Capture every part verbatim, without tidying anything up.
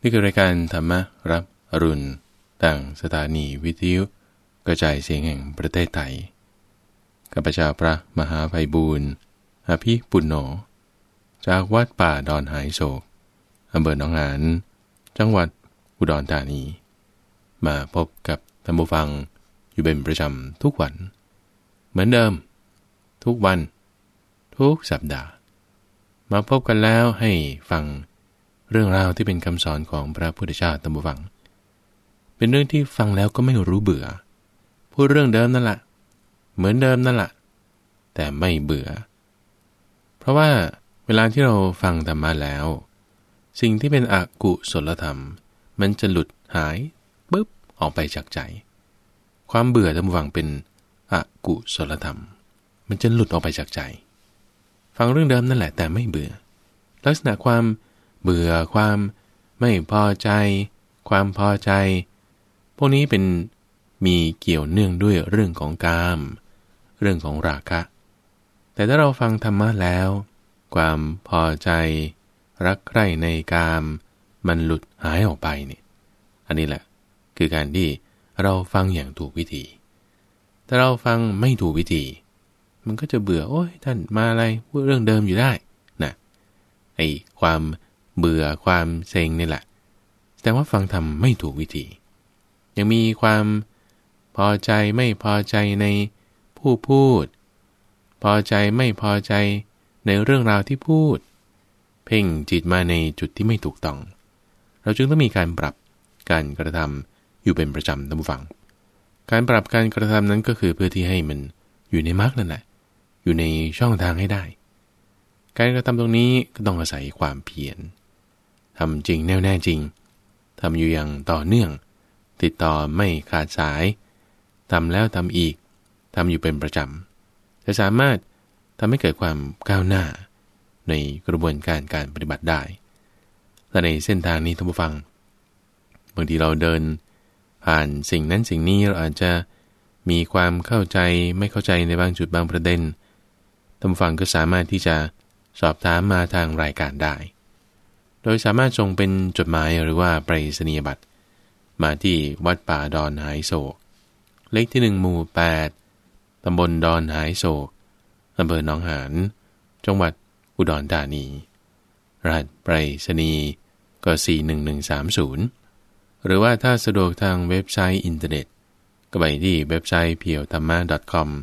นี่คือรายการธรรมรับอรุณต่างสถานีวิทยุกระจายเสียงแห่งประเทศไทยข้าพเจ้าพระมหาไพบูลย์อภิปุณโญจากวัดป่าดอนหายโศกอำเภอหนองหานจังหวัดอุดรธานีมาพบกับท่านผู้ฟังอยู่เป็นประจำทุกวันเหมือนเดิมทุกวันทุกสัปดาห์มาพบกันแล้วให้ฟังเรื่องราวที่เป็นคำสอนของพระพุทธเจ้าท่านผู้ฟังเป็นเรื่องที่ฟังแล้วก็ไม่รู้เบื่อพูดเรื่องเดิมนั่นแหละเหมือนเดิมนั่นแหละแต่ไม่เบื่อเพราะว่าเวลาที่เราฟังธรรมะแล้วสิ่งที่เป็นอกุศลธรรมมันจะหลุดหายปึ๊บออกไปจากใจความเบื่อท่านผู้ฟังเป็นอกุศลธรรมมันจะหลุดออกไปจากใจฟังเรื่องเดิมนั่นแหละแต่ไม่เบื่อลักษณะความเบื่อความไม่พอใจความพอใจพวกนี้เป็นมีเกี่ยวเนื่องด้วยเรื่องของกามเรื่องของราคะแต่ถ้าเราฟังธรรมะแล้วความพอใจรักใคร่ในกามมันหลุดหายออกไปเนี่ยอันนี้แหละคือการที่เราฟังอย่างถูกวิธีถ้าเราฟังไม่ถูกวิธีมันก็จะเบื่อโอ้ยท่านมาอะไรพูดเรื่องเดิมอยู่ได้นะไอ้ความเบื่อความเซ็งนี่แหละแต่ว่าฟังธรรมไม่ถูกวิธียังมีความพอใจไม่พอใจในผู้พูดพอใจไม่พอใจในเรื่องราวที่พูดเพ่งจิตมาในจุดที่ไม่ถูกต้องเราจึงต้องมีการปรับการกระทำอยู่เป็นประจำท่านผู้ฟังการปรับการกระทำนั้นก็คือเพื่อที่ให้มันอยู่ในมรรคนั่นแหละอยู่ในช่องทางให้ได้การกระทำตรงนี้ก็ต้องอาศัยความเพียรทำจริงแน่วแน่จริงทำอยู่อย่างต่อเนื่องติดต่อไม่ขาดสายทำแล้วทำอีกทำอยู่เป็นประจำจะสามารถทำให้เกิดความก้าวหน้าในกระบวนการการปฏิบัติได้และในเส้นทางนี้ท่านผู้ฟังบางทีเราเดินผ่านสิ่งนั้นสิ่งนี้เราอาจจะมีความเข้าใจไม่เข้าใจในบางจุดบางประเด็นท่านผู้ฟังก็สามารถที่จะสอบถามมาทางรายการได้โดยสามารถส่งเป็นจดหมายหรือว่าไปรษณียบัตรมาที่วัดป่าดอนหายโศกเลขที่หนึ่งหมู่แปดตำบลดอนหายโศกอำเภอหนองหานจังหวัดอุดรธานีรหัสไปรษณีย์ก็สี่หนึ่งหนึ่งสามศูนย์หรือว่าถ้าสะดวกทางเว็บไซต์อินเทอร์เน็ตก็ไปที่เว็บไซต์ เพียวธรรมะ ดอท คอม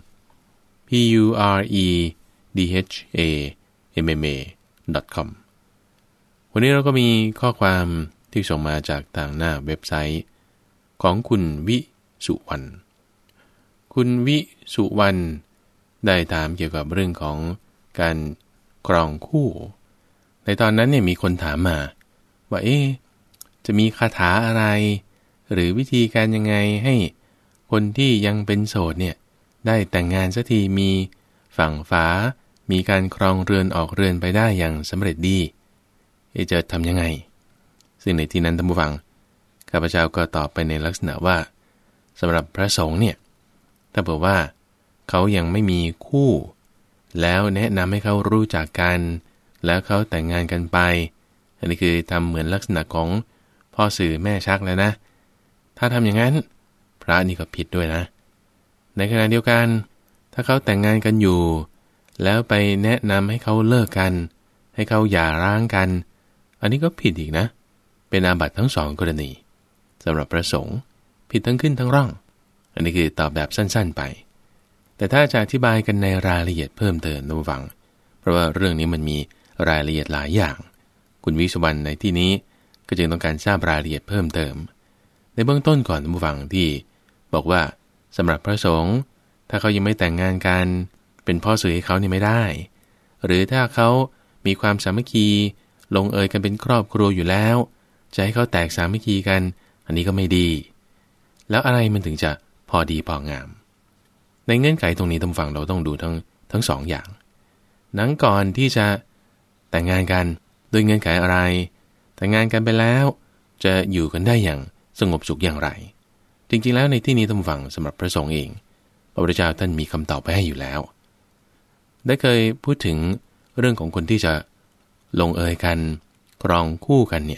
p u r e d h a m m a ดอท คอม วันนี้เราก็มีข้อความที่ส่งมาจากทางหน้าเว็บไซต์ของคุณวิสุวรรณคุณวิสุวรรณได้ถามเกี่ยวกับเรื่องของการครองคู่ในตอนนั้นเนี่ยมีคนถามมาว่าเอ๊ะจะมีคาถาอะไรหรือวิธีการยังไงให้คนที่ยังเป็นโสดเนี่ยได้แต่งงานสักทีมีฝั่งฝามีการครองเรือนออกเรือนไปได้อย่างสำเร็จดีจะทำยังไงซึ่งในที่นั้นท่านผู้ฟังข้าพเจ้าก็ตอบไปในลักษณะว่าสำหรับพระสงฆ์เนี่ยถ้าบอกว่าเขายังไม่มีคู่แล้วแนะนำให้เขารู้จักกันแล้วเขาแต่งงานกันไปอันนี้คือทำเหมือนลักษณะของพ่อสื่อแม่ชักแล้วนะถ้าทำอย่างนั้นพระนี่ก็ผิดด้วยนะในขณะเดียวกันถ้าเขาแต่งงานกันอยู่แล้วไปแนะนำให้เขาเลิกกันให้เขาหย่าร้างกันอันนี้ก็ผิดอีกนะเป็นอาบัติทั้งสองกรณีสำหรับพระสงฆ์ผิดทั้งขึ้นทั้งร่องอันนี้คือตอบแบบสั้นๆไปแต่ถ้าจะอธิบายกันในรายละเอียดเพิ่มเติมท่านผู้ฟังเพราะว่าเรื่องนี้มันมีรายละเอียดหลายอย่างคุณวิศวรรณในที่นี้ก็จึงต้องการทราบรายละเอียดเพิ่มเติมในเบื้องต้นก่อนท่านผู้ฟังที่บอกว่าสำหรับพระสงฆ์ถ้าเขายังไม่แต่งงานกันเป็นพ่อสื่อให้เขานี่ไม่ได้หรือถ้าเขามีความสามัคคีลงเอยกันเป็นครอบครัวอยู่แล้วจะให้เขาแตกสามัคคีกันอันนี้ก็ไม่ดีแล้วอะไรมันถึงจะพอดีพองามในเงื่อนไขตรงนี้ท่านฟังเราต้องดูทั้งทั้งสองอย่างหนังก่อนที่จะแต่งงานกันด้วยเงื่อนไขอะไรแต่งงานกันไปแล้วจะอยู่กันได้อย่างสงบสุขอย่างไรจริงๆแล้วในที่นี้ท่านฟังสำหรับพระสงฆ์เองพระพุทธเจ้าท่านมีคำตอบไปให้อยู่แล้วได้เคยพูดถึงเรื่องของคนที่จะลงเอยกันครองคู่กันเนี่ย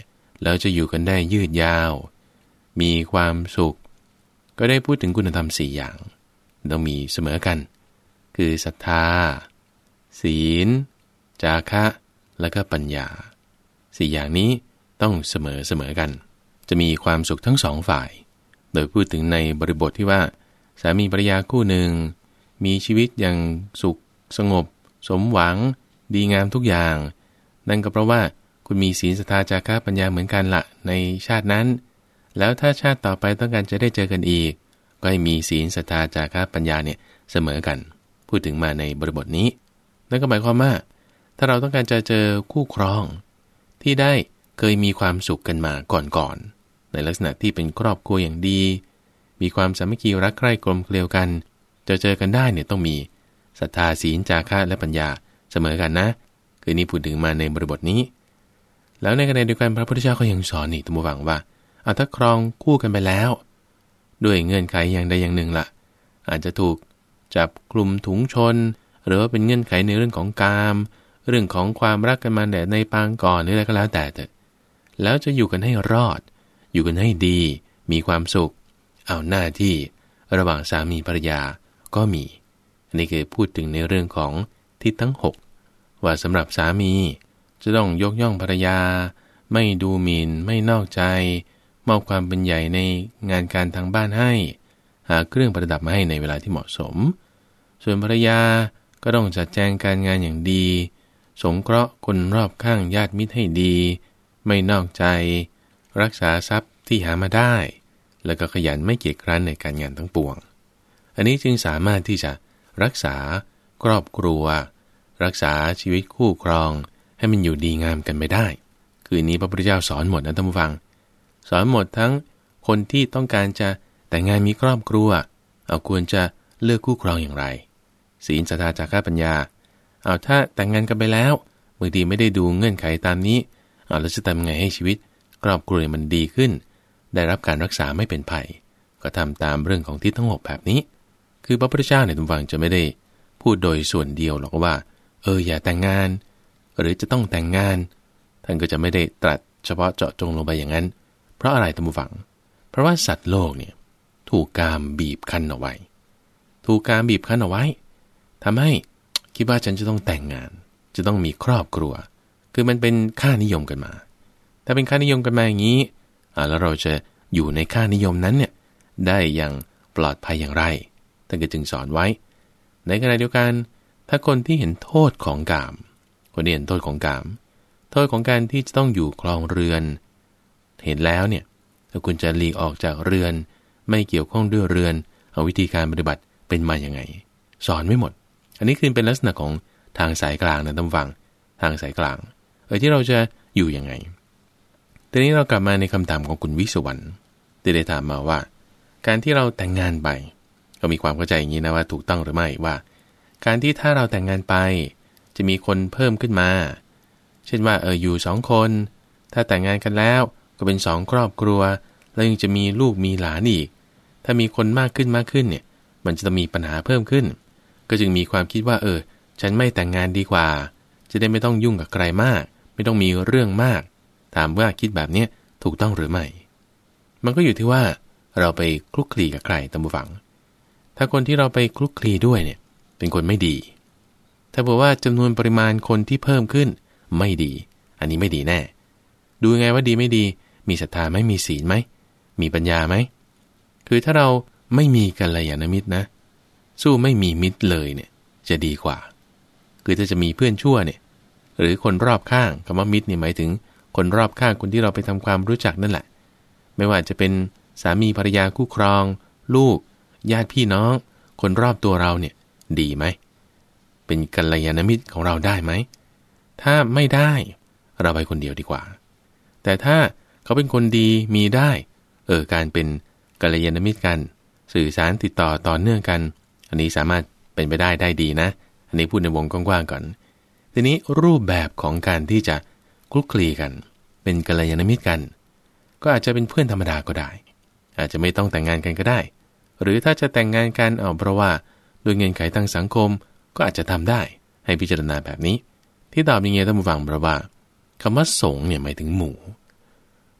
แล้วจะอยู่กันได้ยืดยาวมีความสุขก็ได้พูดถึงคุณธรรมสี่อย่างต้องมีเสมอกันคือศรัทธาศีลจาคะและก็ปัญญาสี่อย่างนี้ต้องเสมอเสมอกันจะมีความสุขทั้งสองฝ่ายโดยพูดถึงในบริบทที่ว่าสามีภรรยาคู่หนึ่งมีชีวิตอย่างสุขสงบสมหวังดีงามทุกอย่างนั่นก็เพราะว่าคุณมีศีลศรัทธาจาคะปัญญาเหมือนกันละในชาตินั้นแล้วถ้าชาติต่อไปต้องการจะได้เจอกันอีกก็ให้มีศีลศรัทธาจาคะปัญญาเนี่ยเสมอกันพูดถึงมาในบริบทนี้นั่นก็หมายความว่าถ้าเราต้องการจะเจอคู่ครองที่ได้เคยมีความสุขกันมาก่อนๆในลักษณะที่เป็นครอบครัวอย่างดีมีความสามัคคีรักใคร่กลมเกลียวกันจะเจอกันได้เนี่ยต้องมีศรัทธาศีลจาคะและปัญญาเสมอกันนะคือนี้พูดถึงมาในบริบทนี้แล้วในขณะเดียวกันพระพุทธเจ้าก็ยังสอนอีกตัวหวังว่าเอาถ้าครองคู่กันไปแล้วด้วยเงื่อนไขอย่างใดอย่างหนึ่งล่ะอาจจะถูกจับกลุ่มถุงชนหรือว่าเป็นเงื่อนไขในเรื่องของกามเรื่องของความรักกันมาแต่ในปางก่อนหรืออะไรก็แล้วแต่เถอะแล้วจะอยู่กันให้รอดอยู่กันให้ดีมีความสุขเอาหน้าที่ระหว่างสามีภรรยาก็มีอันนี้คือพูดถึงในเรื่องของทิศทั้งหกว่าสำหรับสามีจะต้องยกย่องภรรยาไม่ดูหมิ่นไม่นอกใจมอบความเป็นใหญ่ในงานการทางบ้านให้หาเครื่องประดับมาให้ในเวลาที่เหมาะสมส่วนภรรยาก็ต้องจัดแจงการงานอย่างดีสงเคราะห์คนรอบข้างญาติมิตรให้ดีไม่นอกใจรักษาทรัพย์ที่หามาได้แล้วก็ขยันไม่เกียจคร้านในการงานทั้งปวงอันนี้จึงสามารถที่จะรักษาครอบครัวรักษาชีวิตคู่ครองให้มันอยู่ดีงามกันไปได้คือนี้พระพุทธเจ้าสอนหมดนะท่านผู้ฟังสอนหมดทั้งคนที่ต้องการจะแต่งงานมีครอบครัวเอาควรจะเลือกคู่ครองอย่างไรศีลศรัทธาจาคะปัญญาเอาถ้าแต่งงานกันไปแล้วบางทีไม่ได้ดูเงื่อนไขตามนี้เอาแล้วจะทำไงให้ชีวิตครอบครัวมันดีขึ้นได้รับการรักษาไม่เป็นภัยก็ทำตามเรื่องของทิศทั้งหกแบบนี้คือพระพุทธเจ้าเนี่ยท่านฟังจะไม่ได้พูดโดยส่วนเดียวหรอกว่าเอออย่าแต่งงานหรือจะต้องแต่งงานท่านก็จะไม่ได้ตรัสเฉพาะเจาะจงลงไปอย่างนั้นเพราะอะไรท่านผู้ฟังเพราะว่าสัตว์โลกเนี่ยถูกกามบีบคั้นเอาไว้ถูกกามบีบคั้นเอาไว้ทำให้คิดว่าฉันจะต้องแต่งงานจะต้องมีครอบครัวคือมันเป็นค่านิยมกันมาถ้าเป็นค่านิยมกันมาอย่างนี้อ่าแล้วเราจะอยู่ในค่านิยมนั้นเนี่ยได้อย่างปลอดภัยอย่างไรท่านก็จึงสอนไว้ในขณะเดียวกันถ้าคนที่เห็นโทษของกามคนที่เห็นโทษของกามโทษของการที่จะต้องอยู่ครองเรือนเห็นแล้วเนี่ยถ้าคุณจะหลีกออกจากเรือนไม่เกี่ยวข้องด้วยเรือนเอาวิธีการปฏิบัติเป็นมาอย่างไงสอนไม่หมดอันนี้คือเป็นลักษณะของทางสายกลางนะท่านฟังทางสายกลางเออที่เราจะอยู่ยังไงทีนี้เรากลับมาในคำถามของคุณวิศวรรณที่ได้ถามมาว่าการที่เราแต่งงานไปก็มีความเข้าใจอย่างนี้นะว่าถูกต้องหรือไม่ว่าการที่ถ้าเราแต่งงานไปจะมีคนเพิ่มขึ้นมาเช่นว่าเอออยู่สองคนถ้าแต่งงานกันแล้วก็เป็นสองครอบครัวแล้วยังจะมีลูกมีหลานอีกถ้ามีคนมากขึ้นมากขึ้นเนี่ยมันจะมีปัญหาเพิ่มขึ้นก็จึงมีความคิดว่าเออฉันไม่แต่งงานดีกว่าจะได้ไม่ต้องยุ่งกับใครมากไม่ต้องมีเรื่องมากถามว่าคิดแบบนี้ถูกต้องหรือไม่มันก็อยู่ที่ว่าเราไปคลุกคลีกับใครตามผู้ฟังถ้าคนที่เราไปคลุกคลีด้วยเนี่ยเป็นคนไม่ดีถ้าบอกว่าจำนวนปริมาณคนที่เพิ่มขึ้นไม่ดีอันนี้ไม่ดีแน่ดูยังไงว่าดีไม่ดีมีศรัทธาไหมมีศีลไหมมีปัญญาไหมคือถ้าเราไม่มีกัลยาณมิตรนะสู้ไม่มีมิตรเลยเนี่ยจะดีกว่าคือถ้าจะมีเพื่อนชั่วเนี่ยหรือคนรอบข้างคำว่ามิตรเนี่ยหมายถึงคนรอบข้างคนที่เราไปทำความรู้จักนั่นแหละไม่ว่าจะเป็นสามีภรรยาคู่ครองลูกญาติพี่น้องคนรอบตัวเราเนี่ยดีไหมเป็นกัลยาณมิตรของเราได้ไหมถ้าไม่ได้เราไปคนเดียวดีกว่าแต่ถ้าเขาเป็นคนดีมีได้เออการเป็นกัลยาณมิตรกันสื่อสารติดต่อต่อเนื่องกันอันนี้สามารถเป็นไปได้ได้ดีนะอันนี้พูดในวงกว้างๆก่อนทีนี้รูปแบบของการที่จะคลุกคลีกันเป็นกัลยาณมิตรกันก็อาจจะเป็นเพื่อนธรรมดาก็ได้อาจจะไม่ต้องแต่งงานกันก็ได้หรือถ้าจะแต่งงานกันเอาเพราะว่าโดยเงื่อนไขทางสังคมก็อาจจะทำได้ให้พิจารณาแบบนี้ที่ตอบอย่างเงี้ยท่านผู้ฟังเพราะว่าคำว่าสงฆ์เนี่ยหมายถึงหมู่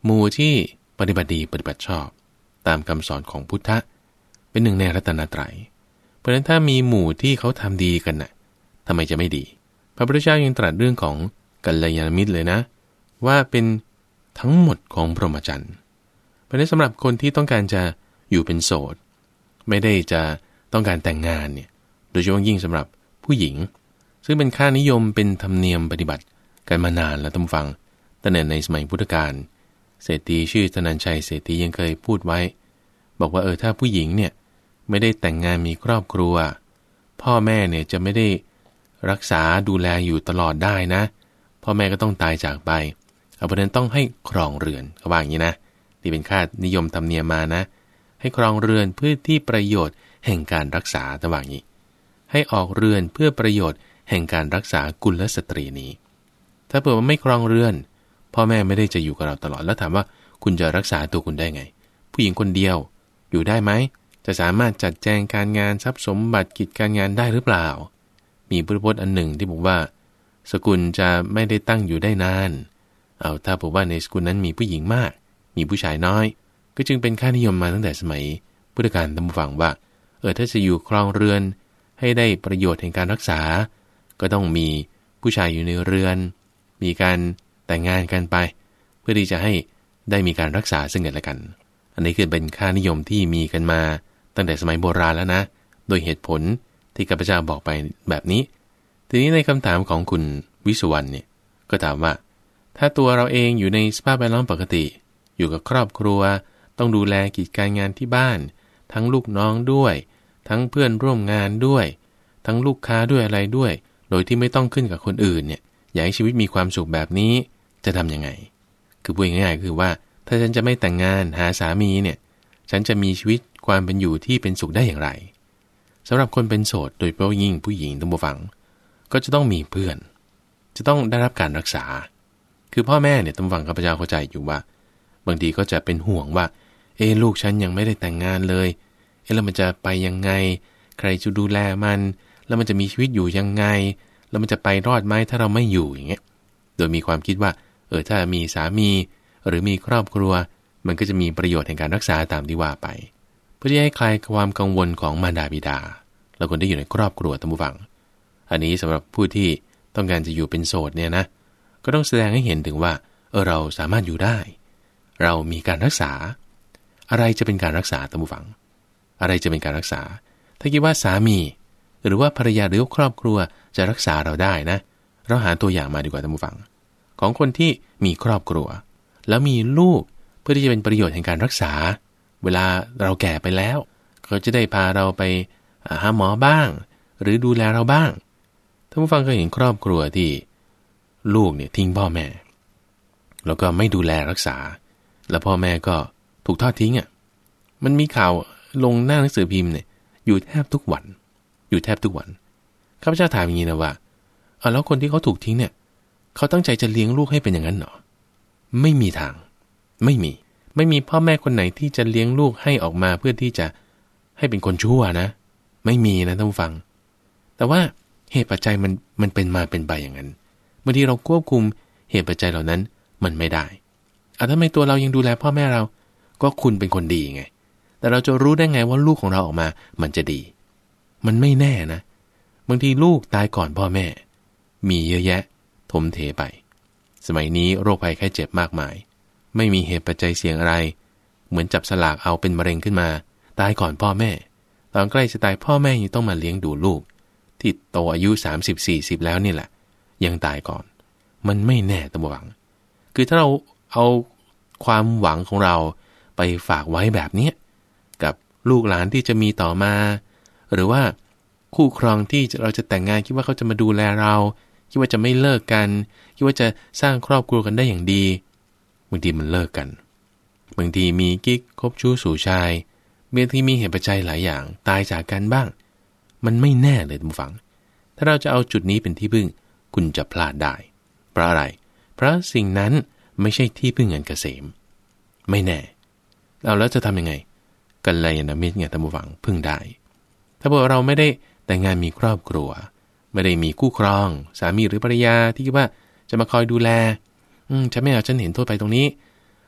หมู่ที่ปฏิบัติดีปฏิบัติชอบตามคำสอนของพุทธะเป็นหนึ่งในรัตนตรัยเพราะฉะนั้นถ้ามีหมู่ที่เขาทำดีกันน่ะทำไมจะไม่ดีพระพุทธเจ้ายังตรัสเรื่องของกัลยาณมิตรเลยนะว่าเป็นทั้งหมดของพรหมจรรย์เพราะฉะนั้นสำหรับคนที่ต้องการจะอยู่เป็นโสดไม่ได้จะต้องการแต่งงานเนี่ยโดยเฉพาะยิ่งสำหรับผู้หญิงซึ่งเป็นค่านิยมเป็นธรรมเนียมปฏิบัติกันมานานแล้วท่านฟังตั้งแต่ในสมัยพุทธกาลเศรษฐีชื่อธนัญชัยเศรษฐียังเคยพูดไว้บอกว่าเออถ้าผู้หญิงเนี่ยไม่ได้แต่งงานมีครอบครัวพ่อแม่เนี่ยจะไม่ได้รักษาดูแลอยู่ตลอดได้นะพ่อแม่ก็ต้องตายจากไปเอาประเด็นต้องให้ครองเรือนเขาว่าอย่างนี้นะนี่เป็นค่านิยมธรรมเนียมมานะให้ครองเรือนเพื่อที่ประโยชน์แห่งการรักษาระหว่างนี้ให้ออกเรือนเพื่อประโยชน์แห่งการรักษากุลสตรีนี้ถ้าเผื่อว่าไม่ครองเรือนพ่อแม่ไม่ได้จะอยู่กับเราตลอดแล้วถามว่าคุณจะรักษาตัวคุณได้ไงผู้หญิงคนเดียวอยู่ได้ไหมจะสามารถจัดแจงการงานทรัพย์สมบัติกิจการงานได้หรือเปล่ามีพุทธพจน์อันหนึ่งที่บอกว่าสกุลจะไม่ได้ตั้งอยู่ได้นานเอาถ้าบอกว่าในสกุลนั้นมีผู้หญิงมากมีผู้ชายน้อยก็จึงเป็นค่านิยมมาตั้งแต่สมัยพุทธกาลตามฟังว่าเออถ้าจะอยู่ครองเรือนให้ได้ประโยชน์แห่งการรักษาก็ต้องมีผู้ชายอยู่ในเรือนมีการแต่งงานกันไปเพื่อที่จะให้ได้มีการรักษาซึ่งกันและกันอันนี้คือเป็นค่านิยมที่มีกันมาตั้งแต่สมัยโบราณแล้วนะโดยเหตุผลที่ข้าพเจ้าบอกไปแบบนี้ทีนี้ในคำถามของคุณวิสุวรรณเนี่ยก็ถามว่าถ้าตัวเราเองอยู่ในสภาพแวดล้อมปกติอยู่กับครอบครัวต้องดูแลกิจการงานที่บ้านทั้งลูกน้องด้วยทั้งเพื่อนร่วมงานด้วยทั้งลูกค้าด้วยอะไรด้วยโดยที่ไม่ต้องขึ้นกับคนอื่นเนี่ยอยากให้ชีวิตมีความสุขแบบนี้จะทำยังไงคือพูดง่ายๆคือว่าถ้าฉันจะไม่แต่งงานหาสามีเนี่ยฉันจะมีชีวิตความเป็นอยู่ที่เป็นสุขได้อย่างไรสำหรับคนเป็นโสดโดยเฉพาะยิ่งผู้หญิงต้องฟังก็จะต้องมีเพื่อนจะต้องได้รับการรักษาคือพ่อแม่เนี่ยต้องฟังข้าพเจ้าเข้าใจอยู่ว่าบางทีก็จะเป็นห่วงว่าเออลูกฉันยังไม่ได้แต่งงานเลยเออแล้วมันจะไปยังไงใครจะดูแลมันแล้วมันจะมีชีวิตอยู่ยังไงแล้วมันจะไปรอดไหมถ้าเราไม่อยู่อย่างเงี้ยโดยมีความคิดว่าเออถ้ามีสามีหรือมีครอบครัวมันก็จะมีประโยชน์ในการรักษาตามที่ว่าไปเพื่อที่ให้คลายความกังวลของมารดาบิดาและคนที่อยู่ในครอบครัวท่านผู้ฟังอันนี้สำหรับผู้ที่ต้องการจะอยู่เป็นโสดเนี่ยนะก็ต้องแสดงให้เห็นถึงว่าเออเราสามารถอยู่ได้เรามีการรักษาอะไรจะเป็นการรักษาท่านผู้ฟังอะไรจะเป็นการรักษาถ้าคิดว่าสามีหรือว่าภรรยาหรือครอบครัวจะรักษาเราได้นะเราหาตัวอย่างมาดีกว่าท่านผู้ฟังของคนที่มีครอบครัวแล้วมีลูกเพื่อที่จะเป็นประโยชน์แห่งการรักษาเวลาเราแก่ไปแล้วเขาจะได้พาเราไปหาหมอบ้างหรือดูแลเราบ้างท่านผู้ฟังเคยเห็นครอบครัวที่ลูกเนี่ยทิ้งพ่อแม่แล้วก็ไม่ดูแลรักษาแล้วพ่อแม่ก็ถูกทอดทิ้งอ่ะมันมีข่าวลงหน้าหนังสือพิมพ์เนี่ยอยู่แทบทุกวันอยู่แทบทุกวันข้าพเจ้าถามอย่างนี้นะว่าเอาแล้วคนที่เขาถูกทิ้งเนี่ยเขาตั้งใจจะเลี้ยงลูกให้เป็นอย่างนั้นเหรอไม่มีทางไม่มีไม่มีพ่อแม่คนไหนที่จะเลี้ยงลูกให้ออกมาเพื่อที่จะให้เป็นคนชั่วนะไม่มีนะท่านผู้ฟังแต่ว่าเหตุปัจจัยมันมันเป็นมาเป็นไปอย่างนั้นบางทีเราควบคุมเหตุปัจจัยเหล่านั้นมันไม่ได้อ่ะทำไมตัวเรายังดูแลพ่อแม่เราก็คุณเป็นคนดีไงแต่เราจะรู้ได้ไงว่าลูกของเราออกมามันจะดีมันไม่แน่นะบางทีลูกตายก่อนพ่อแม่มีเยอะแยะถมเทไปสมัยนี้โรคภัยไข้เจ็บมากมายไม่มีเหตุปัจจัยเสี่ยงอะไรเหมือนจับสลากเอาเป็นมะเร็งขึ้นมาตายก่อนพ่อแม่ตอนใกล้จะตายพ่อแม่ยังต้องมาเลี้ยงดูลูกที่โตอายุสามสิบ สี่สิบแล้วนี่แหละยังตายก่อนมันไม่แน่ตะหวังคือถ้าเราเอาความหวังของเราไปฝากไว้แบบนี้กับลูกหลานที่จะมีต่อมาหรือว่าคู่ครองที่เราจะแต่งงานคิดว่าเขาจะมาดูแลเราคิดว่าจะไม่เลิกกันคิดว่าจะสร้างครอบครัวกันได้อย่างดีบางทีมันเลิกกันบางทีมีกิ๊กคบชู้สู่ชายบางทีมีเหตุปัจจัยหลายอย่างตายจากกันบ้างมันไม่แน่เลยท่านผู้ฟังถ้าเราจะเอาจุดนี้เป็นที่พึ่งคุณจะพลาดได้เพราะอะไรเพราะสิ่งนั้นไม่ใช่ที่พึ่งเงินเกษมไม่แน่เอาแล้วจะทำยังไงกัลยาณมิตรไงท่านผู้ฟังพึ่งได้ถ้าพวกเราไม่ได้แต่งงานมีครอบครัวไม่ได้มีคู่ครองสามีหรือภรรยาที่คิดว่าจะมาคอยดูแลอืมฉันไม่เอาฉันเห็นโทษไปตรงนี้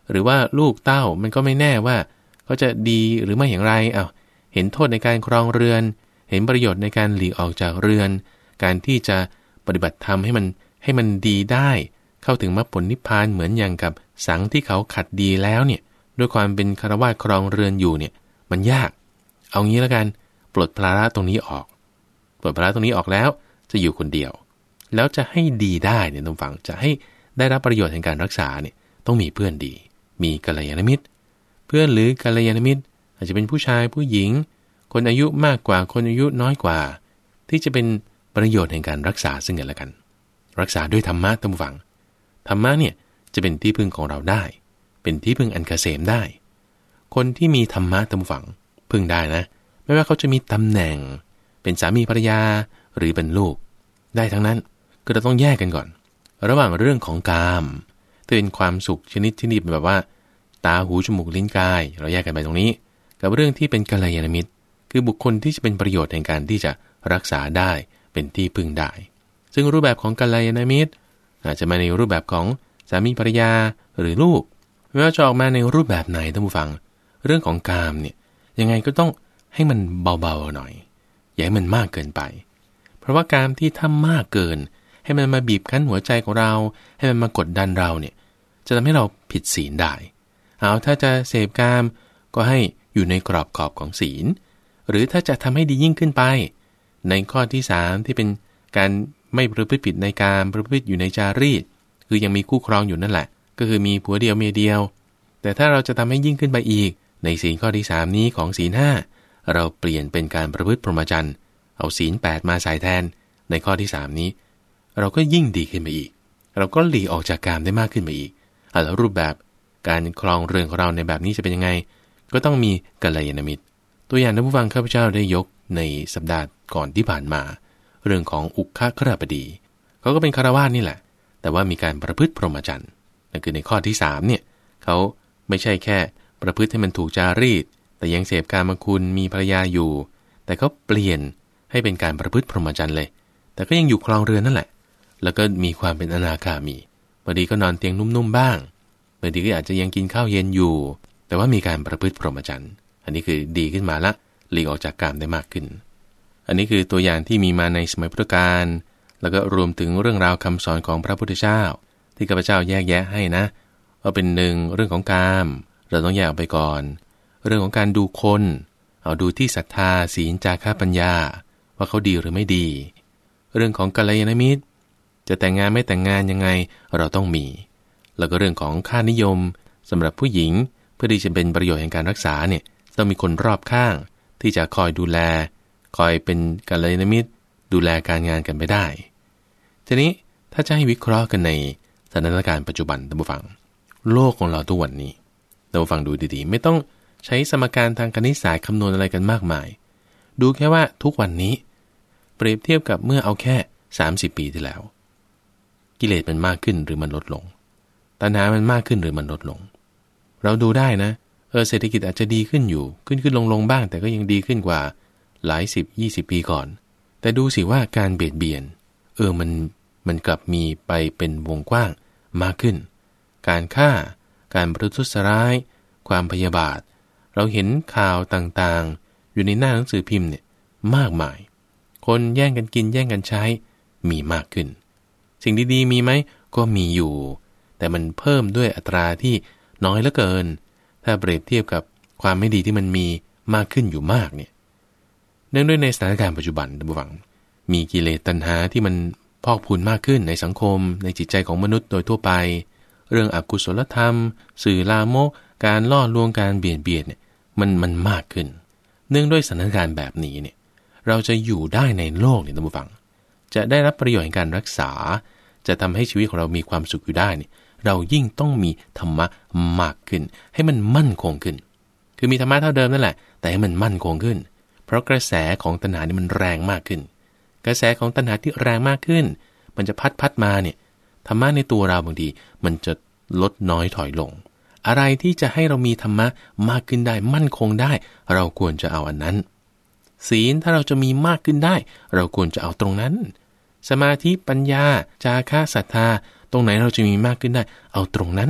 หรือว่าลูกเต้ามันก็ไม่แน่ว่าเขาจะดีหรือไม่อย่างไรอ้าวเห็นโทษในการครองเรือนเห็นประโยชน์ในการหลีกออกจากเรือนการที่จะปฏิบัติธรรมให้มันให้มันดีได้เข้าถึงมรรคผลนิพพานเหมือนอย่างกับสังที่เขาขัดดีแล้วเนี่ยด้วยความเป็นฆราวาสครองเรือนอยู่เนี่ยมันยากเอางี้แล้วกันปลดภาระตรงนี้ออกปลดภาระตรงนี้ออกแล้วจะอยู่คนเดียวแล้วจะให้ดีได้เนี่ยต้องฟังจะให้ได้รับประโยชน์แห่งการรักษาเนี่ยต้องมีเพื่อนดีมีกัลยาณมิตรเพื่อนหรือกัลยาณมิตรอาจจะเป็นผู้ชายผู้หญิงคนอายุมากกว่าคนอายุน้อยกว่าที่จะเป็นประโยชน์แห่งการรักษาซึ่งกันและกันรักษาด้วยธรรมะท่านผู้ฟังธรรมะเนี่ยจะเป็นที่พึ่งของเราได้เป็นที่พึ่งอันเกษมได้คนที่มีธรรมะท่านผู้ฟังพึ่งได้นะไม่ว่าเขาจะมีตำแหน่งเป็นสามีภรรยาหรือเป็นลูกได้ทั้งนั้นก็เราต้องแยกกันก่อนระหว่างเรื่องของกามที่เป็นความสุขชนิดที่นี่แบบว่าตาหูจมูกลิ้นกายเราแยกกันไปตรงนี้กับเรื่องที่เป็นกัลยาณมิตรคือบุคคลที่จะเป็นประโยชน์ในการที่จะรักษาได้เป็นที่พึ่งได้ซึ่งรูปแบบของกัลยาณมิตรอาจจะมาในรูปแบบของสามีภรรยาหรือลูกไม่ว่าจะออกมาในรูปแบบไหนท่านผู้ฟังเรื่องของกามเนี่ยยังไงก็ต้องให้มันเบาๆหน่อยอย่าให้มันมากเกินไปเพราะว่ากามที่ถ้ามากเกินให้มันมาบีบคั้นหัวใจของเราให้มันมากดดันเราเนี่ยจะทำให้เราผิดศีลได้เอาถ้าจะเสพกามก็ให้อยู่ในกรอบขอบของศีลหรือถ้าจะทำให้ดียิ่งขึ้นไปในข้อที่สามที่เป็นการไม่ประพฤติผิดในกามประพฤติอยู่ในจารีตคือยังมีคู่ครองอยู่นั่นแหละก็คือมีผัวเดียวเมียเดียวแต่ถ้าเราจะทำให้ยิ่งขึ้นไปอีกในศีลข้อที่สามนี้ของศีลห้าเราเปลี่ยนเป็นการประพฤติพรหมจรรย์เอาศีลแปดมาใส่แทนในข้อที่สามนี้เราก็ยิ่งดีขึ้นไปอีกเราก็หลีกออกจากกามได้มากขึ้นไปอีกแล้วรูปแบบการครองเรือนของเราในแบบนี้จะเป็นยังไงก็ต้องมีกัลยาณมิตรตัวอย่างท่านผู้ฟังข้าพเจ้าได้ยกในสัปดาห์ก่อนที่ผ่านมาเรื่องของอุคฆราบดีเขาก็เป็นฆราวาสนี่แหละแต่ว่ามีการประพฤติพรหมจรรย์นั่นคือในข้อที่สามเนี่ยเขาไม่ใช่แค่ประพฤติให้มันถูกจารีตแต่ยังเสพกามคุณมีภรรยาอยู่แต่เขาเปลี่ยนให้เป็นการประพฤติพรหมจรรย์เลยแต่ก็ยังอยู่ครองเรือนนั่นแหละแล้วก็มีความเป็นอนาคามีบางทีก็นอนเตียงนุ่มๆบ้างบางทีก็อาจจะยังกินข้าวเย็นอยู่แต่ว่ามีการประพฤติพรหมจรรย์อันนี้คือดีขึ้นมาละหลีกออกจากกามได้มากขึ้นอันนี้คือตัวอย่างที่มีมาในสมัยพุทธกาลแล้วก็รวมถึงเรื่องราวคำสอนของพระพุทธเจ้าที่ข้าพเจ้าแยกแยะให้นะว่าเป็นหนึ่งเรื่องของกามเราต้องแยกออกไปก่อนเรื่องของการดูคนเอาดูที่ศรัทธาศีลจาคะปัญญาว่าเขาดีหรือไม่ดีเรื่องของกัลยาณมิตรจะแต่งงานไม่แต่งงานยังไงเราต้องมีแล้วก็เรื่องของค่านิยมสำหรับผู้หญิงเพื่อที่จะเป็นประโยชน์แห่งการรักษาเนี่ยต้องมีคนรอบข้างที่จะคอยดูแลคอยเป็นกัลยาณมิตรดูแลการงานกันไปได้ทีนี้ถ้าจะให้วิเคราะห์กันในสถานการณ์ปัจจุบันท่านผู้ฟังโลกของเราทุกวันนี้ท่านผู้ฟังดูดีๆไม่ต้องใช้สมการทางคณิตศาสตร์คำนวณอะไรกันมากมายดูแค่ว่าทุกวันนี้เปรียบเทียบกับเมื่อเอาแค่สามสิบปีที่แล้วกิเลสมันมากขึ้นหรือมันลดลงตัณหามันมากขึ้นหรือมันลดลงเราดูได้นะเออเศรษฐกิจอาจจะดีขึ้นอยู่ขึ้นขึ้นลงลงบ้างแต่ก็ยังดีขึ้นกว่าหลายสิบยี่สิบปีก่อนแต่ดูสิว่าการเบียดเบียนเออมันมันกลับมีไปเป็นวงกว้างมากขึ้นการฆ่าการประทุษร้ายความพยาบาทเราเห็นข่าวต่างๆอยู่ในหน้าหนังสือพิมพ์เนี่ยมากมายคนแย่งกันกินแย่งกันใช้มีมากขึ้นสิ่งดีๆมีไหมก็มีอยู่แต่มันเพิ่มด้วยอัตราที่น้อยเหลือเกินถ้าเปรียบเทียบกับความไม่ดีที่มันมีมากขึ้นอยู่มากเนี่ยเนื่องด้วยในสถานการณ์ปัจจุบันท่านผู้ฟังมีกิเลสตัณหาที่มันพอกพูนมากขึ้นในสังคมในจิตใจของมนุษย์โดยทั่วไปเรื่องอกุศลธรรมสื่อลามกการล่อลวงการเบียดเบียนเนี่ยมันมันมากขึ้นเนื่องด้วยสถานการณ์แบบนี้เนี่ยเราจะอยู่ได้ในโลกเนี่ยท่านผู้ฟังจะได้รับประโยชน์ในการรักษาจะทำให้ชีวิตของเรามีความสุขอยู่ได้เนี่ยเรายิ่งต้องมีธรรมะมากขึ้นให้มันมั่นคงขึ้นคือมีธรรมะเท่าเดิมนั่นแหละแต่ให้มันมั่นคงขึ้นเพราะกระแสของตัณหานี่มันแรงมากขึ้นกระแสของตัณหาที่แรงมากขึ้นมันจะพัดพัดมาเนี่ยธรรมะในตัวเราบางทีมันจะลดน้อยถอยลงอะไรที่จะให้เรามีธรรมะมากขึ้นได้มั่นคงได้เราควรจะเอาอันนั้นศีลถ้าเราจะมีมากขึ้นได้เราควรจะเอาตรงนั้นสมาธิปัญญาจาคะศรัทธาตรงไหนเราจะมีมากขึ้นได้เอาตรงนั้น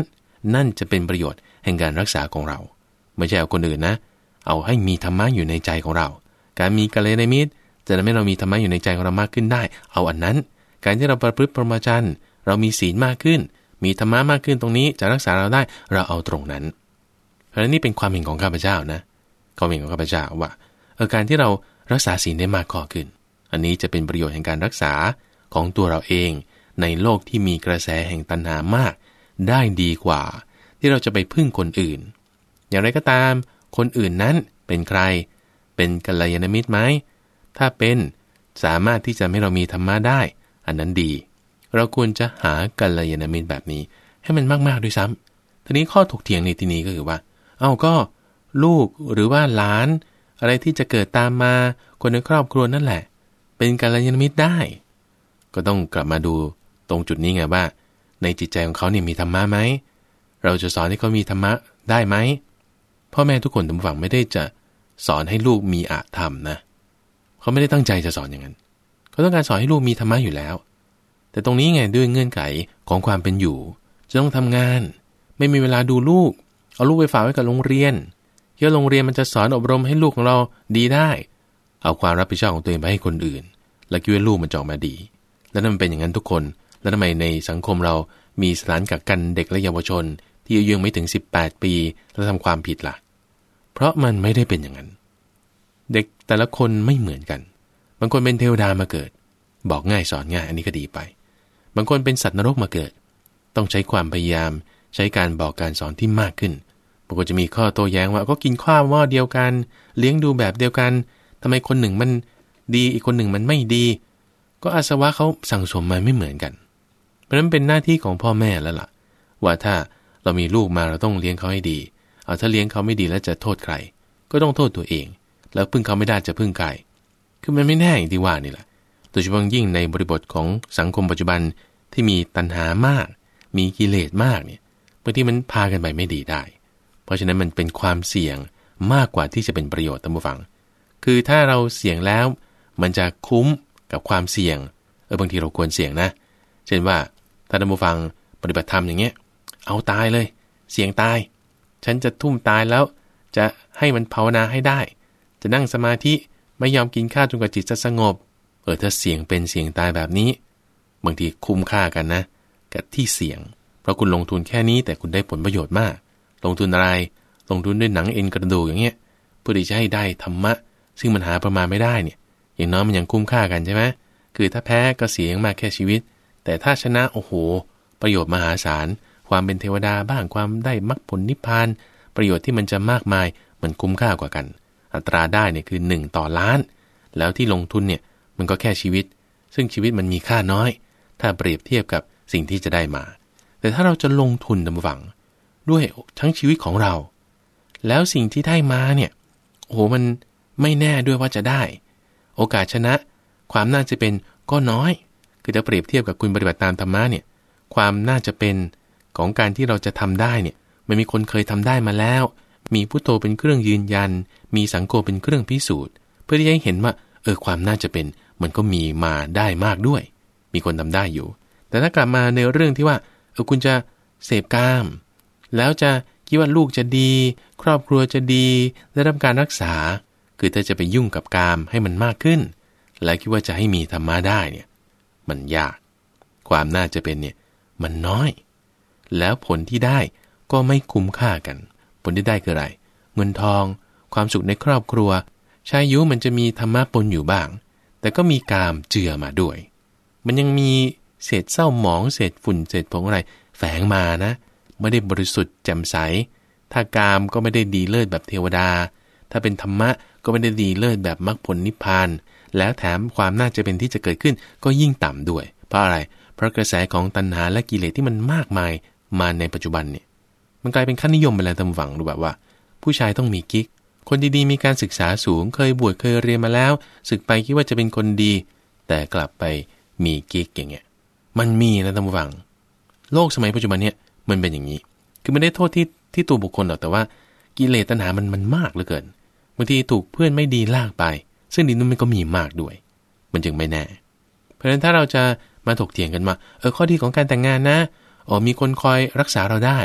นั่นจะเป็นประโยชน์แห่งการรักษาของเราไม่ใช่เอาคนอื่นนะเอาให้มีธรรมะอยู่ในใจของเราการมีกัลยาณมิตรจะทำให้เรามีธรรมะอยู่ในใจของเรามากขึ้นได้เอาอันนั้นการที่เราประพฤติพรหมจรรย์เรามีศีลมากขึ้นมีธรรมะมากขึ้นตรงนี้จะรักษาเราได้เราเอาตรงนั้นเพราะฉะนั้นนี่เป็นความเห็นของข้าพเจ้านะความเห็นของข้าพเจ้าว่าเออการที่เรารักษาศีลได้มากข้อขึ้นอันนี้จะเป็นประโยชน์แห่งการรักษาของตัวเราเองในโลกที่มีกระแสแห่งตัณหามากได้ดีกว่าที่เราจะไปพึ่งคนอื่นอย่างไรก็ตามคนอื่นนั้นเป็นใครเป็นกัลยาณมิตรไหมถ้าเป็นสามารถที่จะให้เรามีธรรมะได้อันนั้นดีเราควรจะหากัลยาณมิตรแบบนี้ให้มันมากๆด้วยซ้ำทีนี้ข้อถกเถียงในที่นี้ก็คือว่าเอ้าก็ลูกหรือว่าหลานอะไรที่จะเกิดตามมาคนในครอบครัวนั่นแหละเป็นกัลยาณมิตรได้ก็ต้องกลับมาดูตรงจุดนี้ไงว่าในจิตใจของเขาเนี่ยมีธรรมะไหมเราจะสอนให้เขามีธรรมะได้ไหมพ่อแม่ทุกคนทุกฝั่งไม่ได้จะสอนให้ลูกมีอธรรมนะเขาไม่ได้ตั้งใจจะสอนอย่างนั้นเขาต้องการสอนให้ลูกมีธรรมะอยู่แล้วแต่ตรงนี้ไงด้วยเงื่อนไขของความเป็นอยู่จะต้องทำงานไม่มีเวลาดูลูกเอาลูกไปฝากไว้กับโรงเรียนเดี๋ยวโรงเรียนมันจะสอนอบรมให้ลูกของเราดีได้เอาความรับผิดชอบของตัวเองไปให้คนอื่นแล้วคิดว่าลูกมันจะออกมาดีแล้วถ้ามันเป็นอย่างนั้นทุกคนแล้วทำไมในสังคมเรามีสถานกักกันเด็กและเยาวชนที่อายุยังไม่ถึงสิบแปดปีแล้วทำความผิดล่ะเพราะมันไม่ได้เป็นอย่างนั้นเด็กแต่ละคนไม่เหมือนกันบางคนเป็นเทวดามาเกิดบอกง่ายสอนง่ายอันนี้ก็ดีไปบางคนเป็นสัตว์นรกมาเกิดต้องใช้ความพยายามใช้การบอกการสอนที่มากขึ้นบางคนจะมีข้อโต้แย้งว่าก็กินข้าวหม้อเดียวกันเลี้ยงดูแบบเดียวกันทำไมคนหนึ่งมันดีอีกคนหนึ่งมันไม่ดีก็อาสวะเขาสั่งสมมาไม่เหมือนกันเพราะนั้นเป็นหน้าที่ของพ่อแม่แล้วล่ะว่าถ้าเรามีลูกมาเราต้องเลี้ยงเขาให้ดีเอาถ้าเลี้ยงเขาไม่ดีแล้วจะโทษใครก็ต้องโทษตัวเองแล้วพึ่งเขาไม่ได้จะพึ่งใครคือมันไม่แน่อย่างที่ว่านี่แหละโดยเฉพาะยิ่งในบริบทของสังคมปัจจุบันที่มีตัณหามากมีกิเลสมากเนี่ยบางทีมันพากันไปไม่ดีได้เพราะฉะนั้นมันเป็นความเสี่ยงมากกว่าที่จะเป็นประโยชน์ท่านผู้ฟังคือถ้าเราเสี่ยงแล้วมันจะคุ้มกับความเสี่ยงเออบางทีเราควรเสี่ยงนะเช่นว่าถ้าท่านผู้ฟังปฏิบัติธรรมอย่างเงี้ยเอาตายเลยเสี่ยงตายฉันจะทุ่มตายแล้วจะให้มันภาวนาให้ได้จะนั่งสมาธิไม่ยอมกินข้าวจนกว่าจิตจะสงบเออถ้าเสี่ยงเป็นเสี่ยงตายแบบนี้บางทีคุ้มค่ากันนะกับที่เสี่ยงเพราะคุณลงทุนแค่นี้แต่คุณได้ผลประโยชน์มากลงทุนอะไรลงทุนด้วยหนังเอ็นกระดูกอย่างเงี้ยเพื่อที่จะให้ได้ธรรมะซึ่งมันหาประมาณไม่ได้เนี่ยอย่างน้อยมันยังคุ้มค่ากันใช่ไหมคือถ้าแพ้ก็เสียมากแค่ชีวิตแต่ถ้าชนะโอ้โหประโยชน์มหาศาลความเป็นเทวดาบ้างความได้มรรคผลนิพพานประโยชน์ที่มันจะมากมายมันคุ้มค่ากว่ากันอัตราได้เนี่ยคือหนึ่งต่อล้านแล้วที่ลงทุนเนี่ยมันก็แค่ชีวิตซึ่งชีวิตมันมีค่าน้อยถ้าเปรียบเทียบกับสิ่งที่จะได้มาแต่ถ้าเราจะลงทุนดำฝังด้วยทั้งชีวิตของเราแล้วสิ่งที่ได้มาเนี่ยโอ้โหมันไม่แน่ด้วยว่าจะได้โอกาสชนะความน่าจะเป็นก็น้อยคือถ้าเปรียบเทียบกับคุณปฏิบัติตามธรรมะเนี่ยความน่าจะเป็นของการที่เราจะทำได้เนี่ยมันมีคนเคยทำได้มาแล้วมีพุทโธเป็นเครื่องยืนยันมีสังโฆเป็นเครื่องพิสูจน์เพื่อที่จะให้เห็นว่าเออความน่าจะเป็นมันก็มีมาได้มากด้วยมีคนทำได้อยู่แต่ถ้ากลับมาในเรื่องที่ว่าเออคุณจะเสพกามแล้วจะคิดว่าลูกจะดีครอบครัวจะดีได้รับการรักษาคือถ้าจะไปยุ่งกับกามให้มันมากขึ้นและคิดว่าจะให้มีธรรมะได้เนี่ยมันยากความน่าจะเป็นเนี่ยมันน้อยแล้วผลที่ได้ก็ไม่คุ้มค่ากันผลที่ได้คืออะไรเงินทองความสุขในครอบครัวชายุมันจะมีธรรมะปนอยู่บ้างแต่ก็มีกามเจือมาด้วยมันยังมีเศษเศร้าหมองเศษฝุ่นเศษผงอะไรแฝงมานะไม่ได้บริสุทธิ์แจ่มใสถ้ากามก็ไม่ได้ดีเลิศแบบเทวดาถ้าเป็นธรรมะก็ไม่ได้ดีเลิศแบบมรรคผลนิพพานแล้วแถมความน่าจะเป็นที่จะเกิดขึ้นก็ยิ่งต่ำด้วยเพราะอะไรเพราะกระแสของตัณหาและกิเลสที่มันมากมายมาในปัจจุบันเนี่ยมันกลายเป็นค่านิยมไปแล้วตามฝังดูแบบว่าผู้ชายต้องมีกิ๊กคนดีๆมีการศึกษาสูงเคยบวชเคยเรียนมาแล้วศึกไปคิดว่าจะเป็นคนดีแต่กลับไปมีกิ๊กอย่างเงี้ยมันมีนะตามฝังโลกสมัยปัจจุบันเนี่ยมันเป็นอย่างนี้คือไม่ได้โทษที่ที่ตัวบุคคลหรอกแต่ว่ากิเลสตัณหามันมันมากเหลือเกินบางทีถูกเพื่อนไม่ดีลากไปซึ่งดีนั้นมันก็มีมากด้วยมันจึงไม่แน่เพราะฉะนั้นถ้าเราจะมาถกเถียงกันว่าเออข้อดีของการแต่งงานนะอ๋อมีคนคอยรักษาเราได้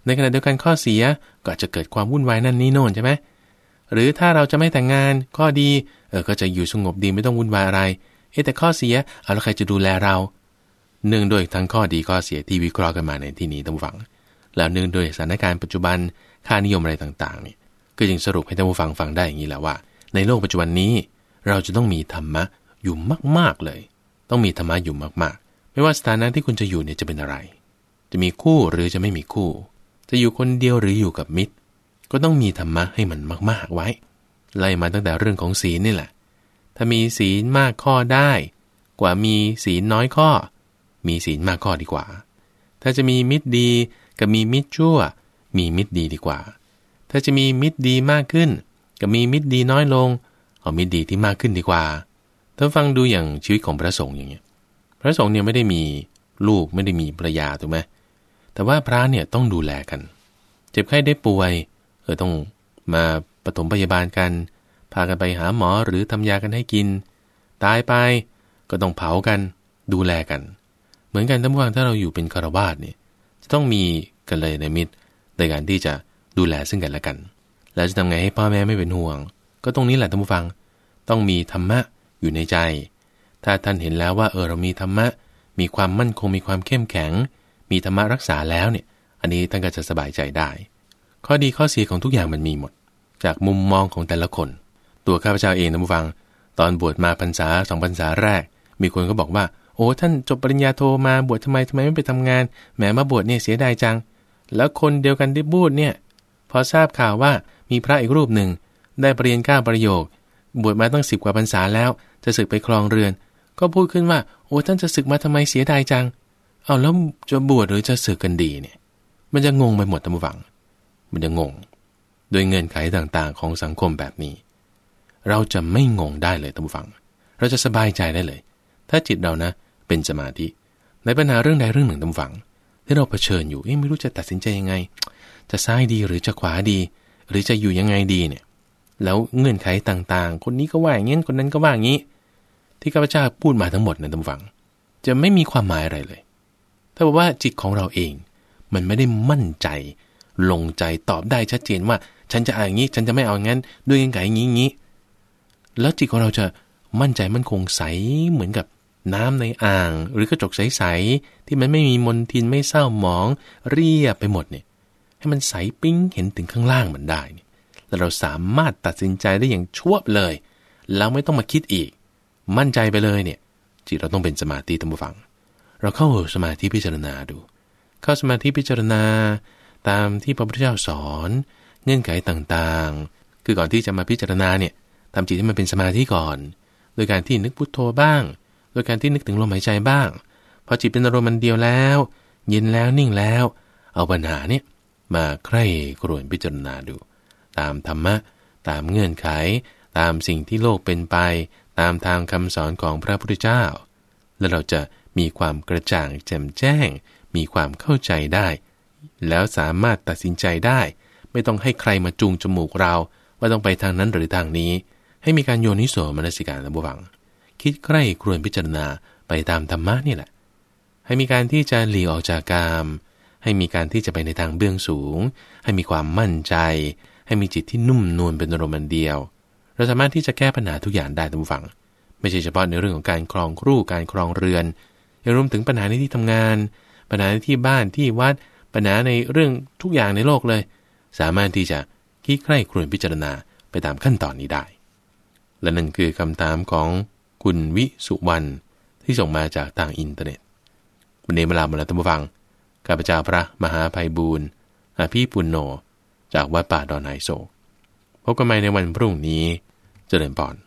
ในขณะเดียวกันข้อเสียก็อาจจะเกิดความวุ่นวายนั่นนี่โน่นใช่ไหมหรือถ้าเราจะไม่แต่งงานข้อดีเออก็จะอยู่สงบดีไม่ต้องวุ่นวายอะไรเอ๊ะแต่ข้อเสียเอาแล้วใครจะดูแลเราเนื่องด้วยทั้งข้อดีข้อเสียที่วิเคราะห์กันมาในที่นี้ท่านผู้ฟังแล้วเนื่องด้วยสถานการณ์ปัจจุบันค่านิยมอะไรต่างๆเนี่ยก็จึงสรุปให้ท่านผู้ฟังฟังได้อย่างนี้แหละว่าในโลกปัจจุบันนี้เราจะต้องมีธรรมะอยู่มากๆเลยต้องมีธรรมะอยู่มากๆไม่ว่าสถานะที่คุณจะอยู่เนี่ยจะเป็นอะไรจะมีคู่หรือจะไม่มีคู่จะอยู่คนเดียวหรืออยู่กับมิตรก็ต้องมีธรรมะให้มันมากๆไว้ไล่มาตั้งแต่เรื่องของศีลนี่แหละถ้ามีศีลมากข้อได้กว่ามีศีลน้อยข้อมีศีลมากข้อดีกว่าถ้าจะมีมิตรดีกับมีมิตรชั่วมีมิตรดีดีกว่าถ้าจะมีมิตรดีมากขึ้นกับมีมิตรดีน้อยลงเอามิตรดีที่มากขึ้นดีกว่าถ้าฟังดูอย่างชีวิตของพระสงฆ์อย่างเงี้ยพระสงฆ์เนี่ยไม่ได้มีลูกไม่ได้มีภรรยาถูกไหมแต่ว่าพระเนี่ยต้องดูแลกันเจ็บไข้ได้ป่วยเออต้องมาปฐมพยาบาลกันพากันไปหาหมอหรือทำยากันให้กินตายไปก็ต้องเผากันดูแลกันเหมือนกันท่านผู้ฟังถ้าเราอยู่เป็นฆราวาสเนี่ยจะต้องมีกันเลยในมิตรในการที่จะดูแลซึ่งกันและกันแล้วจะทำไงให้พ่อแม่ไม่เป็นห่วงก็ตรงนี้แหละท่านผู้ฟังต้องมีธรรมะอยู่ในใจถ้าท่านเห็นแล้วว่าเออเรามีธรรมะมีความมั่นคงมีความเข้มแข็งมีธรรมะรักษาแล้วเนี่ยอันนี้ท่านก็จะสบายใจได้ข้อดีข้อเสียของทุกอย่างมันมีหมดจากมุมมองของแต่ละคนตัวข้าพเจ้าเองท่านผู้ฟังตอนบวชมาพรรษาสองพรรษาแรกมีคนก็บอกว่าโอ้ท่านจบปริญญาโทมาบวชทำไมทำไมไม่ไปทำงานแหมมาบวชเนี่ยเสียดายจังแล้วคนเดียวกันที่พูดเนี่ยพอทราบข่าวว่ามีพระอีกรูปหนึ่งได้ปริญญาเก้าประโยคบวชมาตั้งสิบกว่าพรรษาแล้วจะสึกไปครองเรือนก็พูดขึ้นว่าโอ้ท่านจะสึกมาทำไมเสียดายจังเอาแล้วจะบวชหรือจะสึกกันดีเนี่ยมันจะงงไปหมดท่านผู้ฟังมันจะงงโดยเงื่อนไขต่างๆของสังคมแบบนี้เราจะไม่งงได้เลยท่านผู้ฟังเราจะสบายใจได้เลยถ้าจิตเรานะเป็นสมาธิในปัญหาเรื่องใดเรื่องหนึ่งท่านผู้ฟังที่เราเผชิญอยู่เอ๊ะไม่รู้จะตัดสินใจยังไงจะซ้ายดีหรือจะขวาดีหรือจะอยู่ยังไงดีเนี่ยแล้วเงื่อนไขต่างๆคนนี้ก็ว่าอย่างนี้คนนั้นก็ว่าอย่างนี้ที่ข้าพเจ้าพูดมาทั้งหมดนะท่านผู้ฟังจะไม่มีความหมายอะไรเลยถ้าบอกว่าจิตของเราเองมันไม่ได้มั่นใจลงใจตอบได้ชัดเจนว่าฉันจะเอาอย่างนี้ฉันจะไม่เอางั้นด้วยเงื่อนไขอย่างนี้อย่างนี้แล้วจิตของเราจะมั่นใจมั่นคงใสเหมือนกับน้ำในอ่างหรือกระจกใสๆที่มันไม่มีมลทินไม่เศร้าหมองเรียบไปหมดเนี่ยให้มันใสปิ๊งเห็นถึงข้างล่างมันได้เนี่ยแล้วเราสามารถตัดสินใจได้อย่างชั่วเลยแล้วไม่ต้องมาคิดอีกมั่นใจไปเลยเนี่ยจิตเราต้องเป็นสมาธิท่านผู้ฟังเราเข้าสมาธิพิจารณาดูเข้าสมาธิพิจารณาตามที่พระพุทธเจ้าสอนเงื่อนไขต่างๆคือก่อนที่จะมาพิจารณาเนี่ยทำจิตให้มันเป็นสมาธิก่อนโดยการที่นึกพุทโธบ้างโดยการที่นึกถึงลมหายใจบ้างพอจิตเป็นอารมณ์มันเดียวแล้วเย็นแล้วนิ่งแล้วเอาปัญหาเนี่ยมาใคร่ครวญพิจารณาดูตามธรรมะตามเงื่อนไขตามสิ่งที่โลกเป็นไปตามทางคำสอนของพระพุทธเจ้าแล้วเราจะมีความกระจ่างแจ่มแจ้งมีความเข้าใจได้แล้วสามารถตัดสินใจได้ไม่ต้องให้ใครมาจูงจมูกเราว่าต้องไปทางนั้นหรือทางนี้ให้มีการโยนิโสมนสิการระวังคิดใกล้ครวญพิจารณาไปตามธรรมะนี่แหละให้มีการที่จะหลีกออกจากกามให้มีการที่จะไปในทางเบื้องสูงให้มีความมั่นใจให้มีจิตที่นุ่มนวลเป็นอารมณ์เดียวเราสามารถที่จะแก้ปัญหาทุกอย่างได้ท่านผู้ฟังไม่ใช่เฉพาะในเรื่องของการครองครู่การครองเรือนยังรวมถึงปัญหาในที่ทำงานปัญหาในที่บ้านที่วัดปัญหาในเรื่องทุกอย่างในโลกเลยสามารถที่จะคิดใกล้ครวญพิจารณาไปตามขั้นตอนนี้ได้และนั่นคือคำถามของคุณวิสุวรรณที่ส่งมาจากทางอินเทอร์เน็ตวันนี้เวลาหมดแล้วท่านผู้ฟังข้าพเจ้าพระมหาไพบูลย์อภิปุณโญจากวัดป่าดอนไฮโศกพบกันใหม่ในวันพรุ่งนี้เจริญพร